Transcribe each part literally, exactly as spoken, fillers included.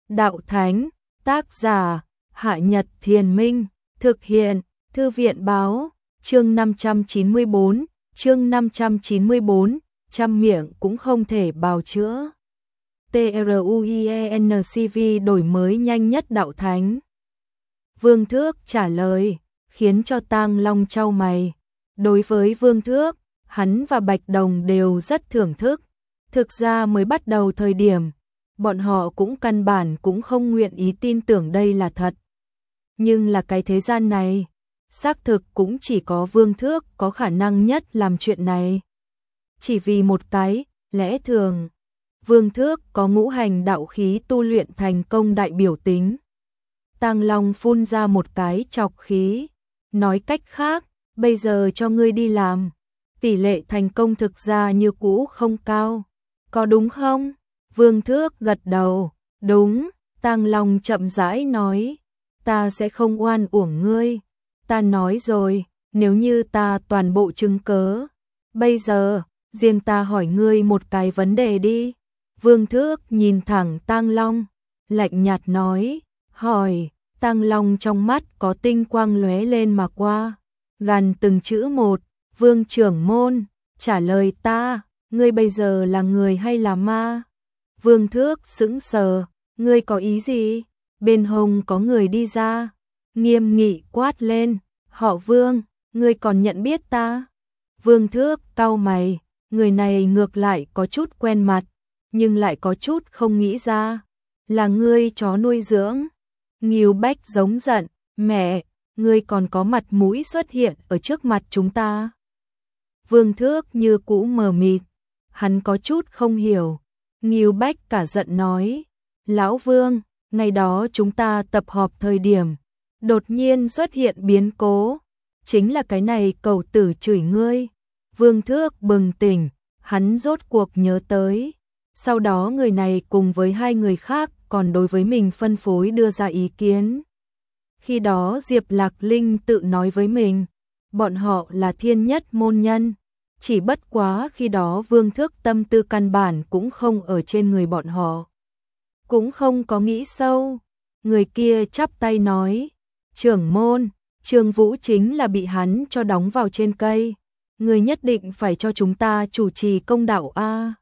Đạo Thánh, tác giả, Hạ Nhật Thiền Minh, thực hiện, Thư viện Báo, chương năm trăm chín mươi bốn, chương năm trăm chín mươi bốn, trăm miệng cũng không thể bào chữa. TRUIENCV đổi mới nhanh nhất Đạo Thánh. Vương Thước trả lời, khiến cho Tang Long chau mày. Đối với Vương Thước, hắn và Bạch Đồng đều rất thưởng thức. Thực ra mới bắt đầu thời điểm, bọn họ cũng căn bản cũng không nguyện ý tin tưởng đây là thật. Nhưng là cái thế gian này, xác thực cũng chỉ có Vương Thước có khả năng nhất làm chuyện này. Chỉ vì một cái, lẽ thường, Vương Thước có ngũ hành đạo khí tu luyện thành công đại biểu tính. Tang Long phun ra một cái chọc khí, nói cách khác, bây giờ cho ngươi đi làm, tỷ lệ thành công thực ra như cũ không cao, có đúng không? Vương Thước gật đầu, đúng. Tang Long chậm rãi nói, ta sẽ không oan uổng ngươi, ta nói rồi, nếu như ta toàn bộ chứng cớ. Bây giờ, riêng ta hỏi ngươi một cái vấn đề đi. Vương Thước nhìn thẳng Tang Long, lạnh nhạt nói, hỏi. Tang Long trong mắt có tinh quang lóe lên mà qua, gằn từng chữ một, Vương trưởng môn, trả lời ta, ngươi bây giờ là người hay là ma? Vương Thước sững sờ, ngươi có ý gì? Bên hông có người đi ra, nghiêm nghị quát lên, họ Vương, ngươi còn nhận biết ta? Vương Thước cau mày, người này ngược lại có chút quen mặt, nhưng lại có chút không nghĩ ra, là ngươi chó nuôi dưỡng. Ngưu Bách giống giận, mẹ, ngươi còn có mặt mũi xuất hiện ở trước mặt chúng ta. Vương Thước như cũ mờ mịt, hắn có chút không hiểu. Ngưu Bách cả giận nói, Lão Vương, ngày đó chúng ta tập họp thời điểm, đột nhiên xuất hiện biến cố, chính là cái này cẩu tử chửi ngươi. Vương Thước bừng tỉnh, hắn rốt cuộc nhớ tới. Sau đó người này cùng với hai người khác còn đối với mình phân phối đưa ra ý kiến. Khi đó Diệp Lạc Linh tự nói với mình, bọn họ là thiên nhất môn nhân. Chỉ bất quá khi đó Vương Thước tâm tư căn bản cũng không ở trên người bọn họ. Cũng không có nghĩ sâu. Người kia chắp tay nói, trưởng môn, Trương Vũ chính là bị hắn cho đóng vào trên cây. Người nhất định phải cho chúng ta chủ trì công đạo a.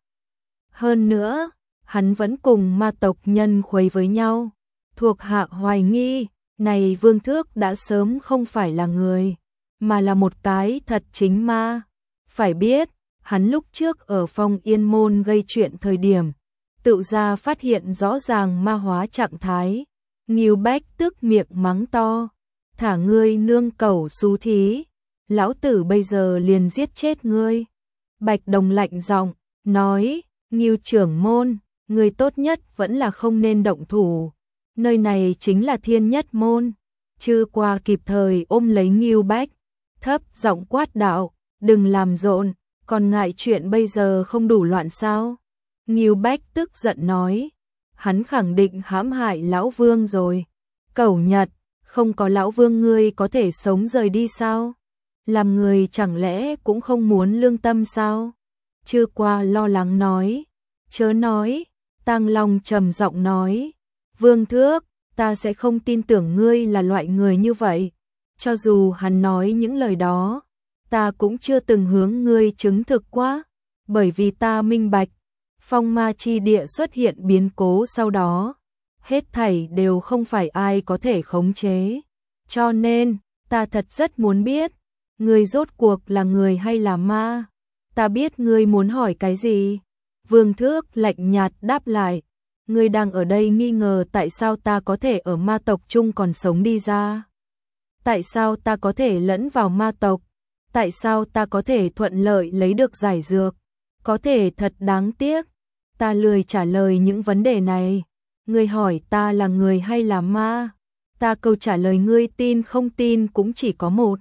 Hơn nữa, hắn vẫn cùng ma tộc nhân khuấy với nhau. Thuộc hạ hoài nghi, này Vương Thước đã sớm không phải là người, mà là một cái thật chính ma. Phải biết, hắn lúc trước ở Phong Yên Môn gây chuyện thời điểm, tự ra phát hiện rõ ràng ma hóa trạng thái. Ngưu Bách tức miệng mắng to, thả ngươi nương cẩu xú thí, lão tử bây giờ liền giết chết ngươi. Bạch Đồng lạnh giọng, nói, Ngưu trưởng môn, người tốt nhất vẫn là không nên động thủ. Nơi này chính là thiên nhất môn. Chư qua kịp thời ôm lấy Ngưu Bách, thấp giọng quát đạo, đừng làm rộn, còn ngại chuyện bây giờ không đủ loạn sao? Ngưu Bách tức giận nói, hắn khẳng định hãm hại lão Vương rồi. Cẩu Nhật, không có lão Vương ngươi có thể sống rời đi sao? Làm người chẳng lẽ cũng không muốn lương tâm sao? Chư qua lo lắng nói, chớ nói. Tang Long trầm giọng nói, Vương Thước, ta sẽ không tin tưởng ngươi là loại người như vậy. Cho dù hắn nói những lời đó, ta cũng chưa từng hướng ngươi chứng thực quá, bởi vì ta minh bạch, phong ma chi địa xuất hiện biến cố sau đó, hết thảy đều không phải ai có thể khống chế. Cho nên, ta thật rất muốn biết, ngươi rốt cuộc là người hay là ma? Ta biết ngươi muốn hỏi cái gì? Vương Thước lạnh nhạt đáp lại, ngươi đang ở đây nghi ngờ tại sao ta có thể ở ma tộc chung còn sống đi ra? Tại sao ta có thể lẫn vào ma tộc? Tại sao ta có thể thuận lợi lấy được giải dược? Có thể thật đáng tiếc. Ta lười trả lời những vấn đề này. Ngươi hỏi ta là người hay là ma? Ta câu trả lời ngươi tin không tin cũng chỉ có một.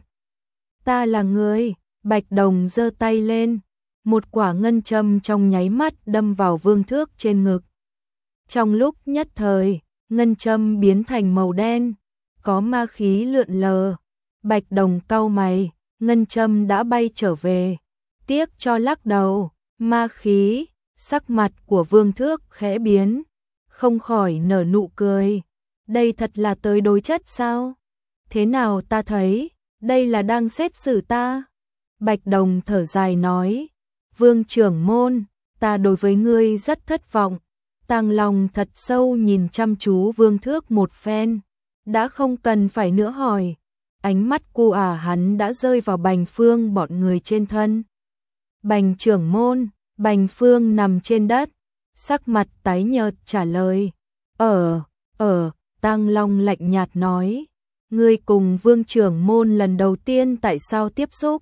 Ta là người. Bạch Đồng giơ tay lên. Một quả ngân châm trong nháy mắt đâm vào Vương Thước trên ngực. Trong lúc nhất thời, ngân châm biến thành màu đen, có ma khí lượn lờ. Bạch Đồng cau mày, ngân châm đã bay trở về. Tiếc cho lắc đầu, ma khí, sắc mặt của Vương Thước khẽ biến. không khỏi nở nụ cười. Đây thật là tới đối chất sao? Thế nào ta thấy, đây là đang xét xử ta? Bạch Đồng thở dài nói, Vương trưởng môn, ta đối với ngươi rất thất vọng. Tàng Long thật sâu nhìn chăm chú Vương Thước một phen, đã không cần phải nữa hỏi. Ánh mắt cu ả hắn đã rơi vào Bành Phương bọn người trên thân. Bành trưởng môn, Bành Phương nằm trên đất, sắc mặt tái nhợt trả lời. Ở, ở, Tàng Long lạnh nhạt nói, ngươi cùng Vương trưởng môn lần đầu tiên tại sao tiếp xúc?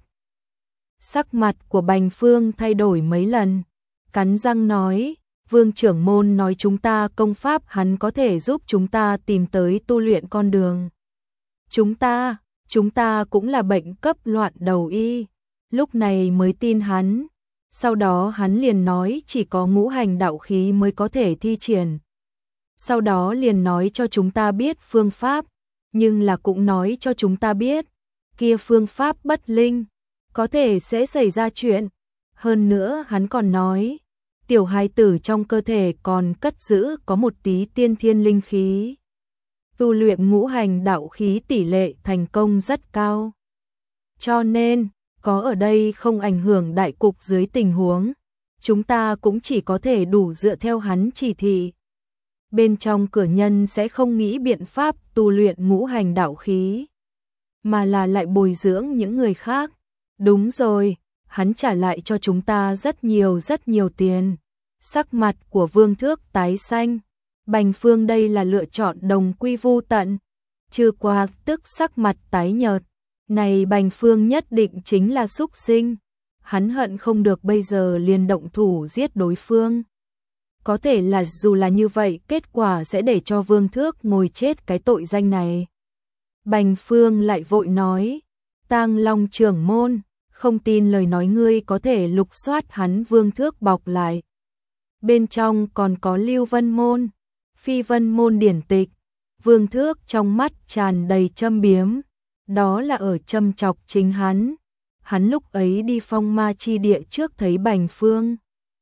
Sắc mặt của Bành Phương thay đổi mấy lần, cắn răng nói, Vương trưởng môn nói chúng ta công pháp hắn có thể giúp chúng ta tìm tới tu luyện con đường. Chúng ta, chúng ta cũng là bệnh cấp loạn đầu y, lúc này mới tin hắn. Sau đó hắn liền nói chỉ có ngũ hành đạo khí mới có thể thi triển. Sau đó liền nói cho chúng ta biết phương pháp, nhưng là cũng nói cho chúng ta biết, kia phương pháp bất linh, có thể sẽ xảy ra chuyện. Hơn nữa hắn còn nói, tiểu hài tử trong cơ thể còn cất giữ có một tí tiên thiên linh khí. Tu luyện ngũ hành đạo khí tỷ lệ thành công rất cao. Cho nên, có ở đây không ảnh hưởng đại cục dưới tình huống, chúng ta cũng chỉ có thể đủ dựa theo hắn chỉ thị. Bên trong cửa nhân sẽ không nghĩ biện pháp tu luyện ngũ hành đạo khí, mà là lại bồi dưỡng những người khác. Đúng rồi, hắn trả lại cho chúng ta rất nhiều rất nhiều tiền. Sắc mặt của Vương Thước tái xanh. Bành Phương đây là lựa chọn đồng quy vu tận. Trừ qua tức sắc mặt tái nhợt. Này Bành Phương nhất định chính là súc sinh. Hắn hận không được bây giờ liền động thủ giết đối phương. Có thể là dù là như vậy, kết quả sẽ để cho Vương Thước ngồi chết cái tội danh này. Bành Phương lại vội nói, Tàng Long trưởng môn, không tin lời nói ngươi có thể lục soát hắn. Vương Thước bọc lại. Bên trong còn có Lưu Vân Môn, Phi Vân Môn điển tịch. Vương Thước trong mắt tràn đầy châm biếm, đó là ở châm chọc chính hắn. Hắn lúc ấy đi Phong Ma chi địa trước thấy Bành Phương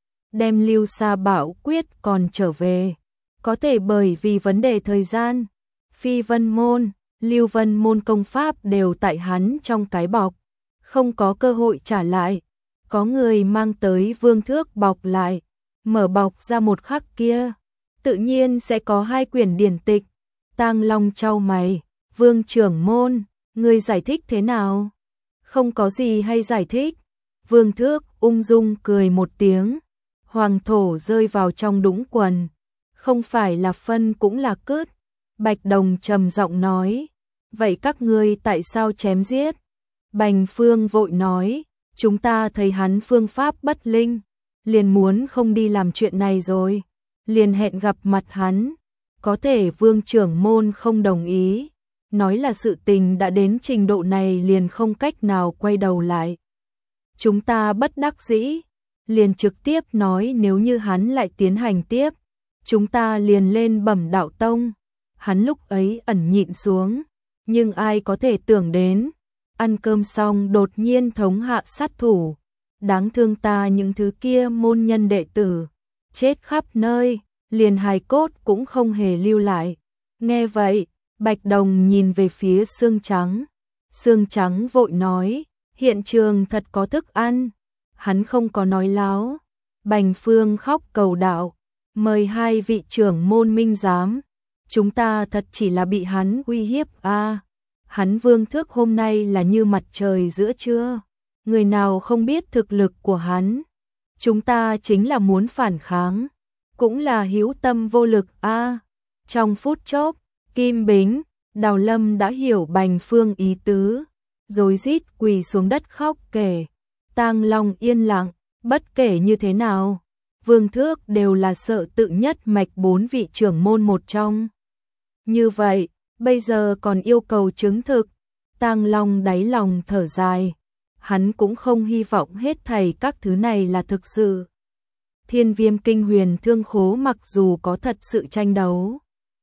đem Lưu Sa Bảo Quyết còn trở về, có thể bởi vì vấn đề thời gian, Phi Vân Môn, Lưu Vân Môn công pháp đều tại hắn trong cái bọc, không có cơ hội trả lại. Có người mang tới Vương Thước bọc lại, mở bọc ra một khắc kia, tự nhiên sẽ có hai quyển điển tịch. Tàng Long chau mày, Vương trưởng môn, ngươi giải thích thế nào? Không có gì hay giải thích. Vương Thước ung dung cười một tiếng, hoàng thổ rơi vào trong đũng quần, không phải là phân cũng là cướp. Bạch Đồng trầm giọng nói, vậy các ngươi tại sao chém giết? Bành Phương vội nói, chúng ta thấy hắn phương pháp bất linh, liền muốn không đi làm chuyện này rồi, liền hẹn gặp mặt hắn. Có thể Vương trưởng môn không đồng ý, nói là sự tình đã đến trình độ này liền không cách nào quay đầu lại. Chúng ta bất đắc dĩ, liền trực tiếp nói nếu như hắn lại tiến hành tiếp, chúng ta liền lên bẩm đạo tông. Hắn lúc ấy ẩn nhịn xuống, nhưng ai có thể tưởng đến, ăn cơm xong đột nhiên thống hạ sát thủ. Đáng thương ta những thứ kia môn nhân đệ tử, chết khắp nơi, liền hài cốt cũng không hề lưu lại. Nghe vậy, Bạch Đồng nhìn về phía Xương Trắng. Xương Trắng vội nói, hiện trường thật có thức ăn. Hắn không có nói láo. Bành Phương khóc cầu đạo, mời hai vị trưởng môn minh giám. Chúng ta thật chỉ là bị hắn uy hiếp a. À, hắn Vương Thước hôm nay là như mặt trời giữa trưa. Người nào không biết thực lực của hắn. Chúng ta chính là muốn phản kháng, cũng là hữu tâm vô lực a. À, trong phút chốc, Kim Bính, Đào Lâm đã hiểu Bành Phương ý tứ, rồi rít quỳ xuống đất khóc kể. Tàng Long yên lặng, bất kể như thế nào, Vương Thước đều là sợ tự nhất mạch bốn vị trưởng môn một trong. Như vậy, bây giờ còn yêu cầu chứng thực. Tàng Long đáy lòng thở dài, hắn cũng không hy vọng hết thảy các thứ này là thực sự. Thiên Viêm Kinh Huyền Thương Khố mặc dù có thật sự tranh đấu,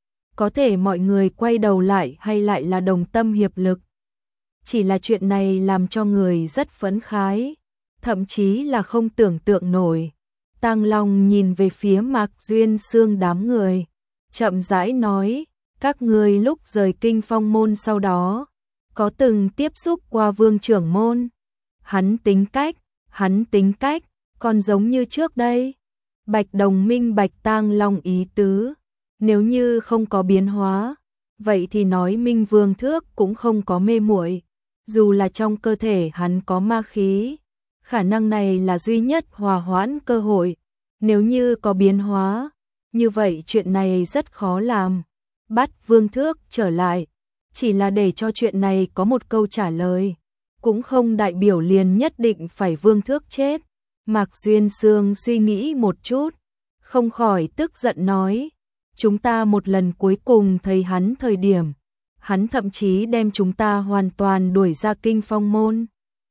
có thể mọi người quay đầu lại hay lại là đồng tâm hiệp lực. Chỉ là chuyện này làm cho người rất phấn khái, thậm chí là không tưởng tượng nổi. Tàng Long nhìn về phía Mạc Duyên Xương đám người, chậm rãi nói, các ngươi lúc rời Kinh Phong môn sau đó, có từng tiếp xúc qua Vương trưởng môn? Hắn tính cách, hắn tính cách, còn giống như trước đây. Bạch Đồng minh bạch Tang Long ý tứ, nếu như không có biến hóa, vậy thì nói minh Vương Thước cũng không có mê muội, dù là trong cơ thể hắn có ma khí, khả năng này là duy nhất hòa hoãn cơ hội, nếu như có biến hóa, như vậy chuyện này rất khó làm. Bắt Vương Thước trở lại, chỉ là để cho chuyện này có một câu trả lời, cũng không đại biểu liền nhất định phải Vương Thước chết. Mạc Duyên Sương suy nghĩ một chút, không khỏi tức giận nói, chúng ta một lần cuối cùng thấy hắn thời điểm, hắn thậm chí đem chúng ta hoàn toàn đuổi ra Kinh Phong môn.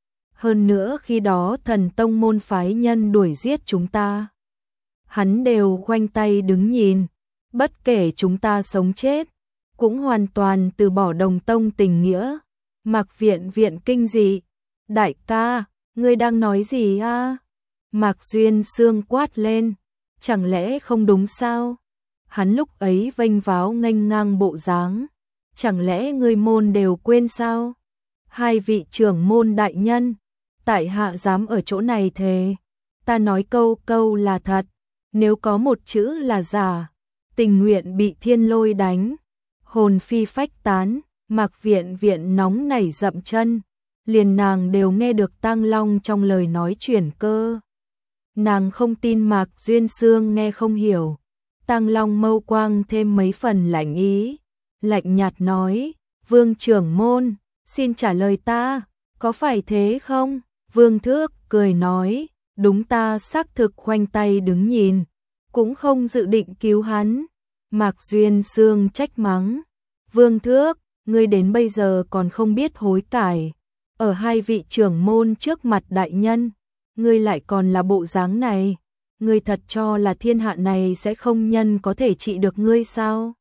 Hơn nữa khi đó Thần Tông môn phái nhân đuổi giết chúng ta, hắn đều khoanh tay đứng nhìn, bất kể chúng ta sống chết, cũng hoàn toàn từ bỏ Đồng Tông tình nghĩa. Mạc Viện Viện kinh dị, đại ca, ngươi đang nói gì a? Mạc Duyên Sương quát lên, chẳng lẽ không đúng sao? Hắn lúc ấy vênh váo nghênh ngang bộ dáng, chẳng lẽ ngươi môn đều quên sao? Hai vị trưởng môn đại nhân, tại hạ dám ở chỗ này thề, ta nói câu câu là thật, nếu có một chữ là giả, tình nguyện bị thiên lôi đánh, hồn phi phách tán. Mạc Viện Viện nóng nảy dậm chân, liền nàng đều nghe được Tang Long trong lời nói chuyển cơ. Nàng không tin Mạc Duyên Sương nghe không hiểu. Tang Long mâu quang thêm mấy phần lạnh ý, lạnh nhạt nói, Vương trưởng môn, xin trả lời ta, có phải thế không? Vương Thước cười nói, đúng ta xác thực khoanh tay đứng nhìn, cũng không dự định cứu hắn. Mạc Duyên Sương trách mắng, Vương Thước, ngươi đến bây giờ còn không biết hối cải, ở hai vị trưởng môn trước mặt đại nhân, ngươi lại còn là bộ dáng này, ngươi thật cho là thiên hạ này sẽ không nhân có thể trị được ngươi sao?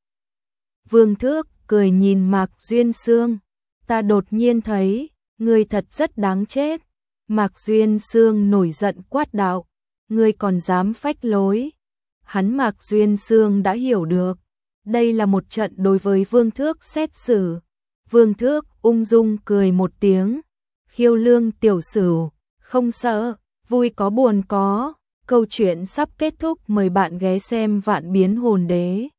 Vương Thước cười nhìn Mạc Duyên Sương, ta đột nhiên thấy, ngươi thật rất đáng chết. Mạc Duyên Sương nổi giận quát đạo, ngươi còn dám phách lối. Hắn Mạc Duyên Sương đã hiểu được, đây là một trận đối với Vương Thước xét xử. Vương Thước ung dung cười một tiếng, khiêu lương tiểu sửu, không sợ, vui có buồn có. Câu chuyện sắp kết thúc, mời bạn ghé xem Vạn Biến Hồn Đế.